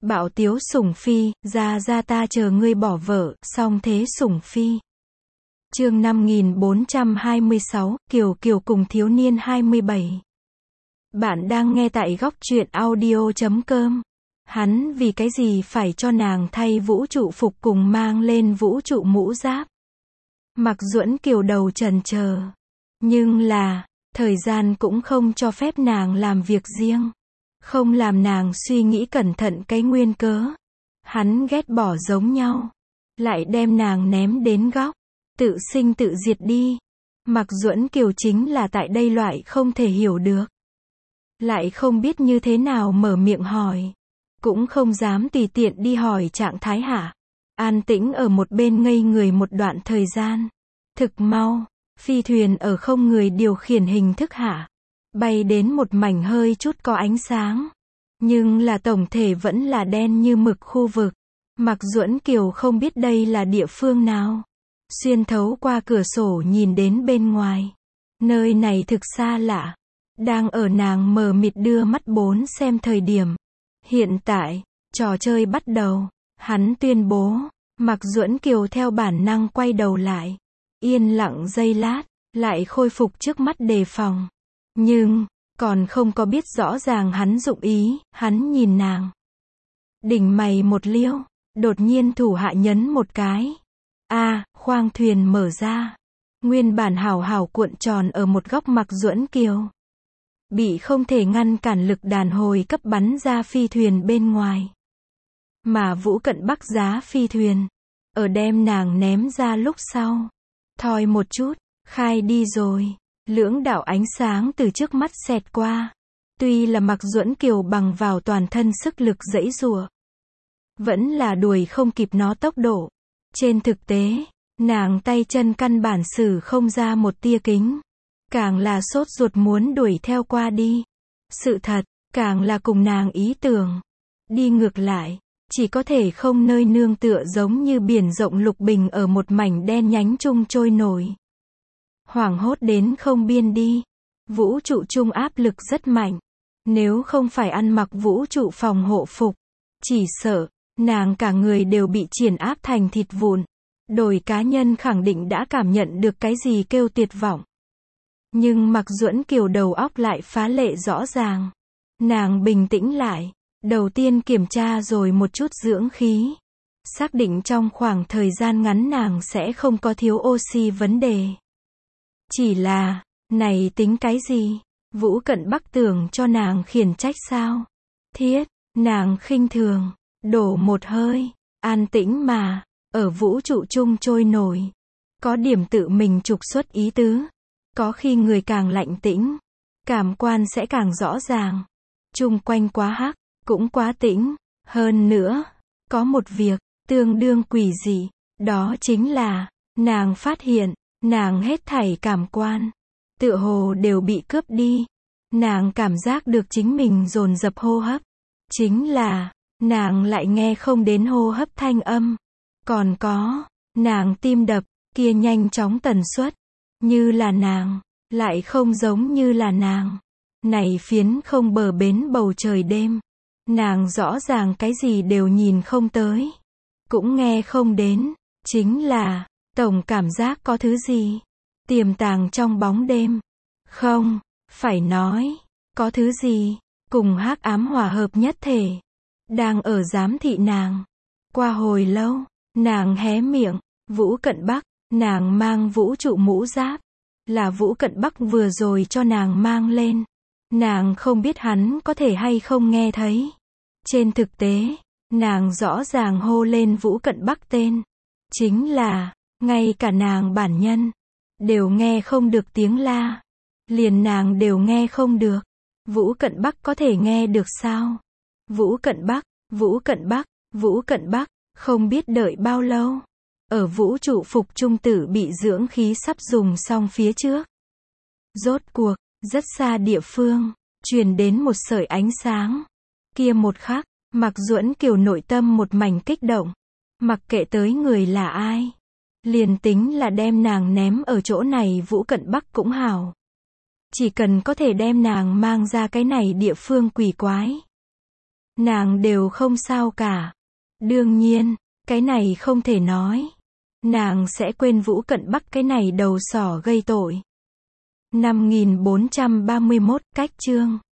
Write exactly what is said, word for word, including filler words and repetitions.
Bạo tiếu sủng phi, ra ra ta chờ ngươi bỏ vợ, song thế sủng phi. Chương năm nghìn bốn trăm hai mươi sáu, Kiều Kiều cùng thiếu niên hai mươi bảy. Bạn đang nghe tại góc truyện audio chấm com. Hắn vì cái gì phải cho nàng thay vũ trụ phục cùng mang lên vũ trụ mũ giáp. Mạc Duẫn Kiều đầu chần chờ. Nhưng là, thời gian cũng không cho phép nàng làm việc riêng. Không làm nàng suy nghĩ cẩn thận cái nguyên cớ. Hắn ghét bỏ giống nhau. Lại đem nàng ném đến góc. Tự sinh tự diệt đi. Mạc Duẫn Kiều chính là tại đây loại không thể hiểu được. Lại không biết như thế nào mở miệng hỏi. Cũng không dám tùy tiện đi hỏi trạng thái hạ. An tĩnh ở một bên ngây người một đoạn thời gian. Thực mau, phi thuyền ở không người điều khiển hình thức hạ. Bay đến một mảnh hơi chút có ánh sáng. Nhưng là tổng thể vẫn là đen như mực khu vực. Mạc Duẫn Kiều không biết đây là địa phương nào. Xuyên thấu qua cửa sổ nhìn đến bên ngoài. Nơi này thực xa lạ. Đang ở nàng mờ mịt đưa mắt bốn xem thời điểm. Hiện tại, trò chơi bắt đầu. Hắn tuyên bố. Mạc Duẫn Kiều theo bản năng quay đầu lại. Yên lặng giây lát. Lại khôi phục trước mắt đề phòng. Nhưng, còn không có biết rõ ràng hắn dụng ý. Hắn nhìn nàng. Đỉnh mày một liêu. Đột nhiên thủ hạ nhấn một cái. A, à, khoang thuyền mở ra. Nguyên bản hào hào cuộn tròn ở một góc Mạc Duẫn Kiều. Bị không thể ngăn cản lực đàn hồi cấp bắn ra phi thuyền bên ngoài. Mà Vũ Cận Bắc giá phi thuyền. Ở đem nàng ném ra lúc sau. Thoi một chút, khai đi rồi. Lưỡng đạo ánh sáng từ trước mắt xẹt qua. Tuy là Mạc Duẫn Kiều bằng vào toàn thân sức lực giãy giụa. Vẫn là đuổi không kịp nó tốc độ. Trên thực tế, nàng tay chân căn bản xử không ra một tia kính. Càng là sốt ruột muốn đuổi theo qua đi. Sự thật, càng là cùng nàng ý tưởng. Đi ngược lại, chỉ có thể không nơi nương tựa giống như biển rộng lục bình ở một mảnh đen nhánh chung trôi nổi. Hoảng hốt đến không biên đi. Vũ trụ chung áp lực rất mạnh. Nếu không phải ăn mặc vũ trụ phòng hộ phục, chỉ sợ, nàng cả người đều bị triển áp thành thịt vụn. Đồi cá nhân khẳng định đã cảm nhận được cái gì kêu tuyệt vọng. Nhưng Mạc Duẫn Kiều đầu óc lại phá lệ rõ ràng. Nàng bình tĩnh lại. Đầu tiên kiểm tra rồi một chút dưỡng khí. Xác định trong khoảng thời gian ngắn nàng sẽ không có thiếu oxy vấn đề. Chỉ là, này tính cái gì? Vũ Cận Bắc tưởng cho nàng khiển trách sao? Thiết, nàng khinh thường. Đổ một hơi. An tĩnh mà. Ở vũ trụ chung trôi nổi. Có điểm tự mình trục xuất ý tứ. Có khi người càng lạnh tĩnh, cảm quan sẽ càng rõ ràng. Chung quanh quá hắc, cũng quá tĩnh. Hơn nữa, có một việc, tương đương quỷ dị. Đó chính là, nàng phát hiện, nàng hết thảy cảm quan. Tựa hồ đều bị cướp đi. Nàng cảm giác được chính mình dồn dập hô hấp. Chính là, nàng lại nghe không đến hô hấp thanh âm. Còn có, nàng tim đập, kia nhanh chóng tần suất. Như là nàng, lại không giống như là nàng. Này phiến không bờ bến bầu trời đêm. Nàng rõ ràng cái gì đều nhìn không tới. Cũng nghe không đến. Chính là, tổng cảm giác có thứ gì. Tiềm tàng trong bóng đêm. Không, phải nói, có thứ gì. Cùng hắc ám hòa hợp nhất thể. Đang ở giám thị nàng. Qua hồi lâu, nàng hé miệng. Vũ Cận Bắc. Nàng mang vũ trụ mũ giáp. Là Vũ Cận Bắc vừa rồi cho nàng mang lên. Nàng không biết hắn có thể hay không nghe thấy. Trên thực tế, nàng rõ ràng hô lên Vũ Cận Bắc tên. Chính là, ngay cả nàng bản nhân, đều nghe không được tiếng la. Liền nàng đều nghe không được. Vũ Cận Bắc có thể nghe được sao? Vũ Cận Bắc, Vũ Cận Bắc, Vũ Cận Bắc, không biết đợi bao lâu. Ở vũ trụ phục trung tử bị dưỡng khí sắp dùng xong phía trước. Rốt cuộc, rất xa địa phương, truyền đến một sợi ánh sáng. Kia một khắc, Mạc Duẫn Kiều nội tâm một mảnh kích động. Mặc kệ tới người là ai. Liền tính là đem nàng ném ở chỗ này Vũ Cận Bắc cũng hảo. Chỉ cần có thể đem nàng mang ra cái này địa phương quỷ quái. Nàng đều không sao cả. Đương nhiên, cái này không thể nói. Nàng sẽ quên Vũ Cận Bắc cái này đầu sỏ gây tội. năm nghìn bốn trăm ba mươi mốt, cách chương.